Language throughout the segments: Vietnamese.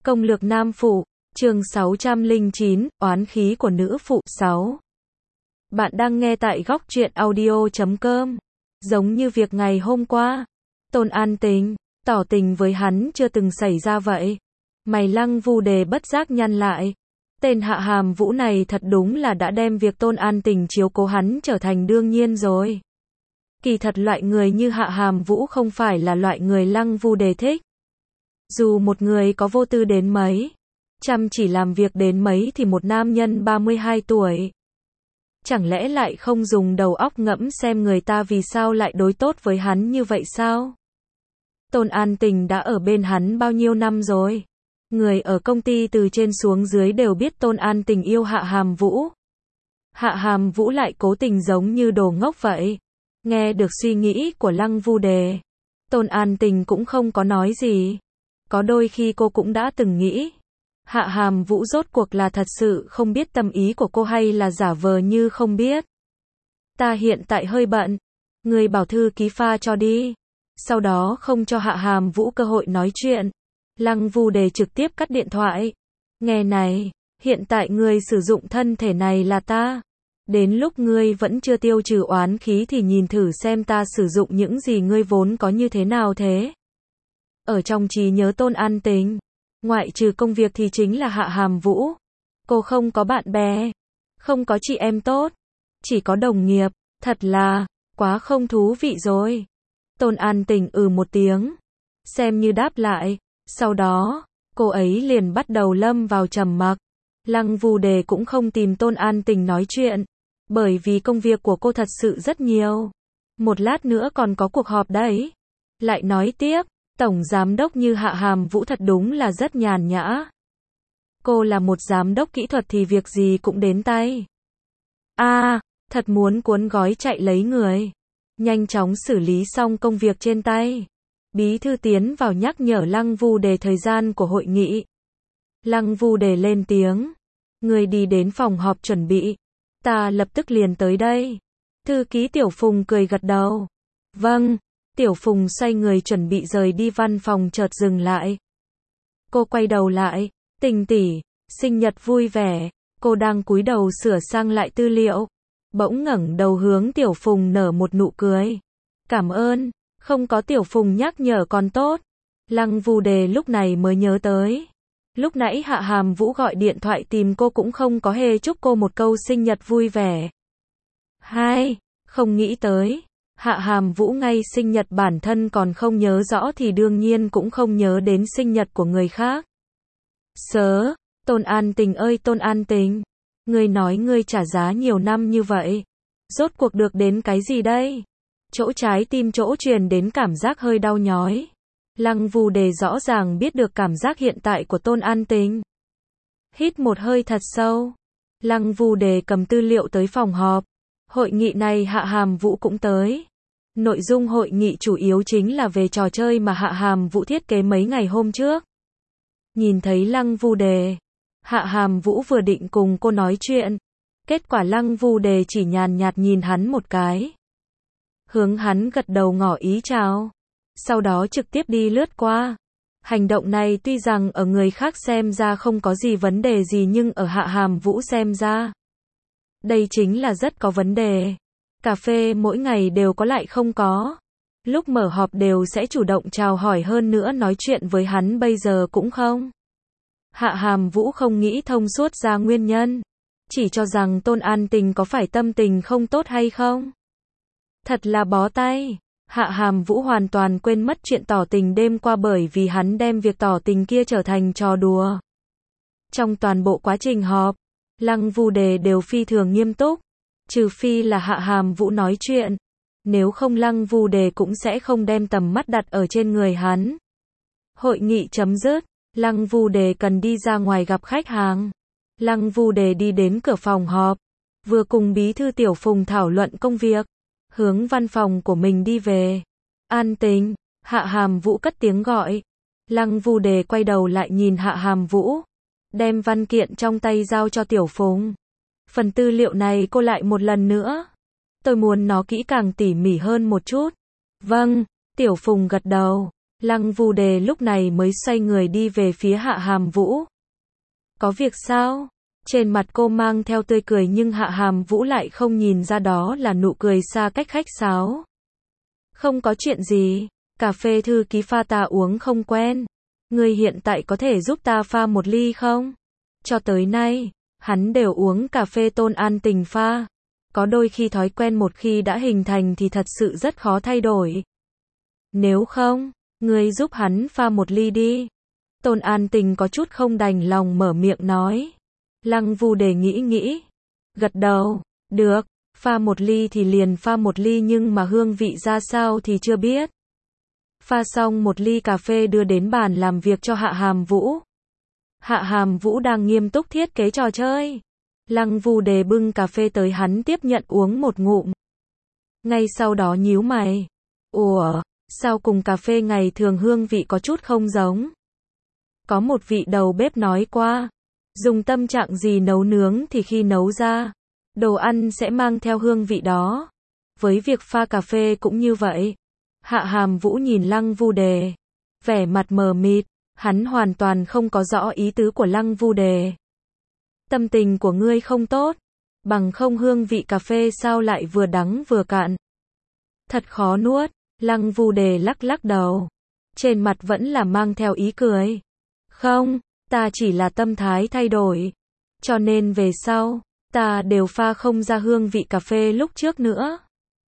Công lược nam phụ, chương 609, oán khí của nữ phụ 6. Bạn đang nghe tại góc truyện audio.com. Giống như việc ngày hôm qua, Tôn An Tình tỏ tình với hắn chưa từng xảy ra vậy. Mày Lăng Vu Đề bất giác nhăn lại. Tên Hạ Hàm Vũ này thật đúng là đã đem việc Tôn An Tình chiếu cố hắn trở thành đương nhiên rồi. Kỳ thật loại người như Hạ Hàm Vũ không phải là loại người Lăng Vu Đề thích. Dù một người có vô tư đến mấy, chăm chỉ làm việc đến mấy thì một nam nhân 32 tuổi. Chẳng lẽ lại không dùng đầu óc ngẫm xem người ta vì sao lại đối tốt với hắn như vậy sao? Tôn An Tình đã ở bên hắn bao nhiêu năm rồi? Người ở công ty từ trên xuống dưới đều biết Tôn An Tình yêu Hạ Hàm Vũ. Hạ Hàm Vũ lại cố tình giống như đồ ngốc vậy. Nghe được suy nghĩ của Lăng Vu Đề, Tôn An Tình cũng không có nói gì. Có đôi khi cô cũng đã từng nghĩ, Hạ Hàm Vũ rốt cuộc là thật sự không biết tâm ý của cô hay là giả vờ như không biết. Ta hiện tại hơi bận, người bảo thư ký pha cho đi. Sau đó không cho Hạ Hàm Vũ cơ hội nói chuyện, Lăng Vu Đề trực tiếp cắt điện thoại. Nghe này, hiện tại ngươi sử dụng thân thể này là ta. Đến lúc ngươi vẫn chưa tiêu trừ oán khí thì nhìn thử xem ta sử dụng những gì ngươi vốn có như thế nào thế. Ở trong trí nhớ Tôn An Tình, ngoại trừ công việc thì chính là Hạ Hàm Vũ. Cô không có bạn bè, không có chị em tốt, chỉ có đồng nghiệp, thật là quá không thú vị rồi. Tôn An Tình một tiếng, xem như đáp lại. Sau đó, cô ấy liền bắt đầu lâm vào trầm mặc. Lăng Vu Đề cũng không tìm Tôn An Tình nói chuyện, bởi vì công việc của cô thật sự rất nhiều. Một lát nữa còn có cuộc họp đấy. Lại nói tiếp, tổng giám đốc như Hạ Hàm Vũ thật đúng là rất nhàn nhã. Cô là một giám đốc kỹ thuật thì việc gì cũng đến tay. Thật muốn cuốn gói chạy lấy người. Nhanh chóng xử lý xong công việc trên tay. Bí thư tiến vào nhắc nhở Lăng Vu Đề thời gian của hội nghị. Lăng Vu Đề lên tiếng. Người đi đến phòng họp chuẩn bị. Ta lập tức liền tới đây. Thư ký Tiểu Phùng cười gật đầu. Vâng. Tiểu Phùng xoay người chuẩn bị rời đi văn phòng chợt dừng lại. Cô quay đầu lại. Tình tỷ, sinh nhật vui vẻ. Cô đang cúi đầu sửa sang lại tư liệu. Bỗng ngẩng đầu hướng Tiểu Phùng nở một nụ cười. Cảm ơn. Không có Tiểu Phùng nhắc nhở còn tốt. Lăng Vu Đề lúc này mới nhớ tới. Lúc nãy Hạ Hàm Vũ gọi điện thoại tìm cô cũng không có hề chúc cô một câu sinh nhật vui vẻ. Không nghĩ tới. Hạ Hàm Vũ ngay sinh nhật bản thân còn không nhớ rõ thì đương nhiên cũng không nhớ đến sinh nhật của người khác. Tôn An Tình ơi Tôn An Tình. Ngươi nói ngươi trả giá nhiều năm như vậy. Rốt cuộc được đến cái gì đây? Chỗ trái tim chỗ truyền đến cảm giác hơi đau nhói. Lăng Vu Đề rõ ràng biết được cảm giác hiện tại của Tôn An Tình. Hít một hơi thật sâu. Lăng Vu Đề cầm tư liệu tới phòng họp. Hội nghị này Hạ Hàm Vũ cũng tới. Nội dung hội nghị chủ yếu chính là về trò chơi mà Hạ Hàm Vũ thiết kế mấy ngày hôm trước. Nhìn thấy Lăng Vu Đề, Hạ Hàm Vũ vừa định cùng cô nói chuyện. Kết quả Lăng Vu Đề chỉ nhàn nhạt nhìn hắn một cái. Hướng hắn gật đầu ngỏ ý chào. Sau đó trực tiếp đi lướt qua. Hành động này tuy rằng ở người khác xem ra không có gì vấn đề gì nhưng ở Hạ Hàm Vũ xem ra, đây chính là rất có vấn đề. Cà phê mỗi ngày đều có lại không có. Lúc mở họp đều sẽ chủ động chào hỏi hơn nữa nói chuyện với hắn bây giờ cũng không. Hạ Hàm Vũ không nghĩ thông suốt ra nguyên nhân. Chỉ cho rằng Tôn An Tình có phải tâm tình không tốt hay không. Thật là bó tay. Hạ Hàm Vũ hoàn toàn quên mất chuyện tỏ tình đêm qua bởi vì hắn đem việc tỏ tình kia trở thành trò đùa. Trong toàn bộ quá trình họp, Lăng Vu Đề đều phi thường nghiêm túc. Trừ phi là Hạ Hàm Vũ nói chuyện. Nếu không Lăng Vu Đề cũng sẽ không đem tầm mắt đặt ở trên người hắn. Hội nghị chấm dứt. Lăng Vu Đề cần đi ra ngoài gặp khách hàng. Lăng Vu Đề đi đến cửa phòng họp. Vừa cùng bí thư Tiểu Phùng thảo luận công việc. Hướng văn phòng của mình đi về. An Tình. Hạ Hàm Vũ cất tiếng gọi. Lăng Vu Đề quay đầu lại nhìn Hạ Hàm Vũ. Đem văn kiện trong tay giao cho Tiểu Phùng. Phần tư liệu này cô lại một lần nữa. Tôi muốn nó kỹ càng tỉ mỉ hơn một chút. Vâng. Tiểu Phùng gật đầu. Lăng Vu Đề lúc này mới xoay người đi về phía Hạ Hàm Vũ. Có việc sao? Trên mặt cô mang theo tươi cười nhưng Hạ Hàm Vũ lại không nhìn ra đó là nụ cười xa cách khách sáo. Không có chuyện gì, cà phê thư ký pha ta uống không quen. Ngươi hiện tại có thể giúp ta pha một ly không? Cho tới nay, hắn đều uống cà phê Tôn An Tình pha. Có đôi khi thói quen một khi đã hình thành thì thật sự rất khó thay đổi. Nếu không, ngươi giúp hắn pha một ly đi. Tôn An Tình có chút không đành lòng mở miệng nói. Lăng Vu Đề nghĩ, gật đầu, được, pha một ly thì liền pha một ly nhưng mà hương vị ra sao thì chưa biết. Pha xong một ly cà phê đưa đến bàn làm việc cho Hạ Hàm Vũ. Hạ Hàm Vũ đang nghiêm túc thiết kế trò chơi. Lăng Vu Đề bưng cà phê tới hắn tiếp nhận uống một ngụm. Ngay sau đó nhíu mày. Ủa, sao cùng cà phê ngày thường hương vị có chút không giống? Có một vị đầu bếp nói qua, dùng tâm trạng gì nấu nướng thì khi nấu ra, đồ ăn sẽ mang theo hương vị đó. Với việc pha cà phê cũng như vậy. Hạ Hàm Vũ nhìn Lăng Vu Đề, vẻ mặt mờ mịt, hắn hoàn toàn không có rõ ý tứ của Lăng Vu Đề. Tâm tình của ngươi không tốt, bằng không hương vị cà phê sao lại vừa đắng vừa cạn. Thật khó nuốt, Lăng Vu Đề lắc đầu, trên mặt vẫn là mang theo ý cười. Không, ta chỉ là tâm thái thay đổi, cho nên về sau, ta đều pha không ra hương vị cà phê lúc trước nữa.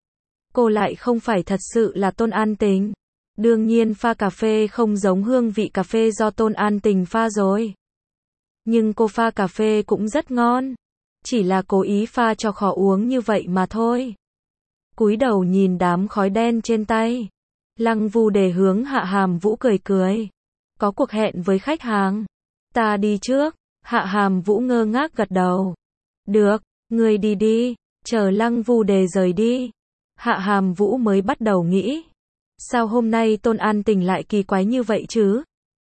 Cô lại không phải thật sự là Tôn An Tình. Đương nhiên pha cà phê không giống hương vị cà phê do Tôn An Tình pha rồi. Nhưng cô pha cà phê cũng rất ngon. Chỉ là cố ý pha cho khó uống như vậy mà thôi. Cúi đầu nhìn đám khói đen trên tay. Lăng Vu Đề hướng Hạ Hàm Vũ cười. Có cuộc hẹn với khách hàng. Ta đi trước. Hạ Hàm Vũ ngơ ngác gật đầu. Được, ngươi đi đi. Chờ Lăng Vu Đề rời đi. Hạ Hàm Vũ mới bắt đầu nghĩ. Sao hôm nay Tôn An Tình lại kỳ quái như vậy chứ?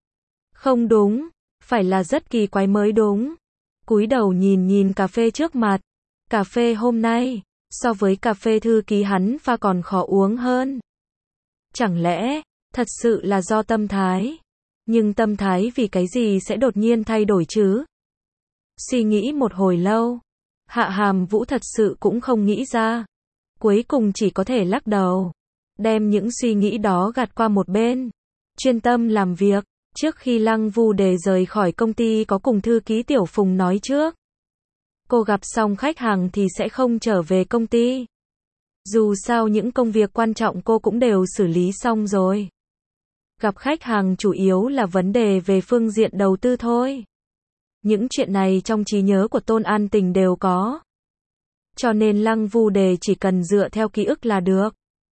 Không đúng, phải là rất kỳ quái mới đúng. Cúi đầu nhìn cà phê trước mặt. Cà phê hôm nay, so với cà phê thư ký hắn pha còn khó uống hơn. Chẳng lẽ, thật sự là do tâm thái? Nhưng tâm thái vì cái gì sẽ đột nhiên thay đổi chứ? Suy nghĩ một hồi lâu, Hạ Hàm Vũ thật sự cũng không nghĩ ra. Cuối cùng chỉ có thể lắc đầu, đem những suy nghĩ đó gạt qua một bên, chuyên tâm làm việc. Trước khi Lăng Vu Đề rời khỏi công ty có cùng thư ký Tiểu Phùng nói trước. Cô gặp xong khách hàng thì sẽ không trở về công ty. Dù sao những công việc quan trọng cô cũng đều xử lý xong rồi. Gặp khách hàng chủ yếu là vấn đề về phương diện đầu tư thôi. Những chuyện này trong trí nhớ của Tôn An Tình đều có. Cho nên Lăng Vu Đề chỉ cần dựa theo ký ức là được.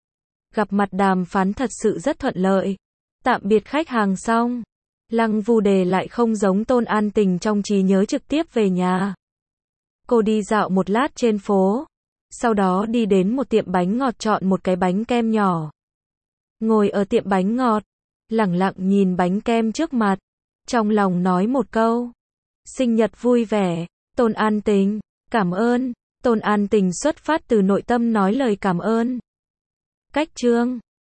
Gặp mặt đàm phán thật sự rất thuận lợi. Tạm biệt khách hàng xong, Lăng Vu Đề lại không giống Tôn An Tình trong trí nhớ trực tiếp về nhà. Cô đi dạo một lát trên phố, sau đó đi đến một tiệm bánh ngọt chọn một cái bánh kem nhỏ. Ngồi ở tiệm bánh ngọt, lẳng lặng nhìn bánh kem trước mặt, trong lòng nói một câu. Sinh nhật vui vẻ, Tôn An Tình, cảm ơn. Tôn An Tình xuất phát từ nội tâm nói lời cảm ơn. Cách chương